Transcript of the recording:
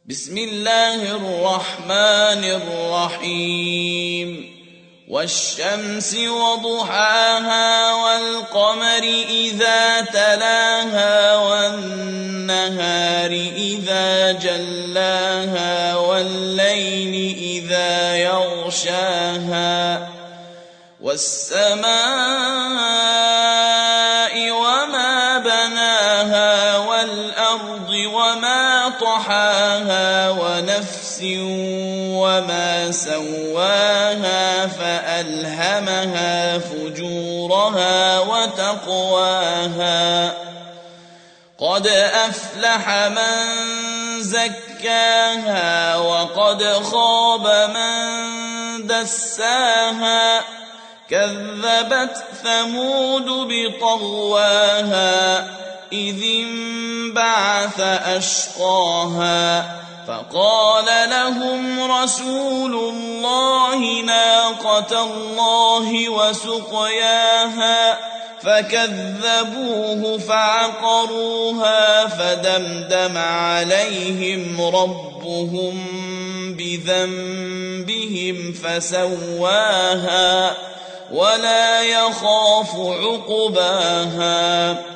بسم الله الرحمن الرحيم والشمس وضحاها والقمر إذا تلاها والنهار إذا جلاها والليل إذا يغشاها والسماء وما بناها والأرض وما طحاها ونفس وما سواها فألهمها فجورها وتقواها قد أفلح من زكاها وقد خاب من دساها كذبت ثمود بطغواها إذ انبعث أشقاها فقال لهم رسول الله ناقة الله وسقياها فكذبوه فعقروها فدمدم عليهم ربهم بذنبهم فسواها ولا يخاف عقباها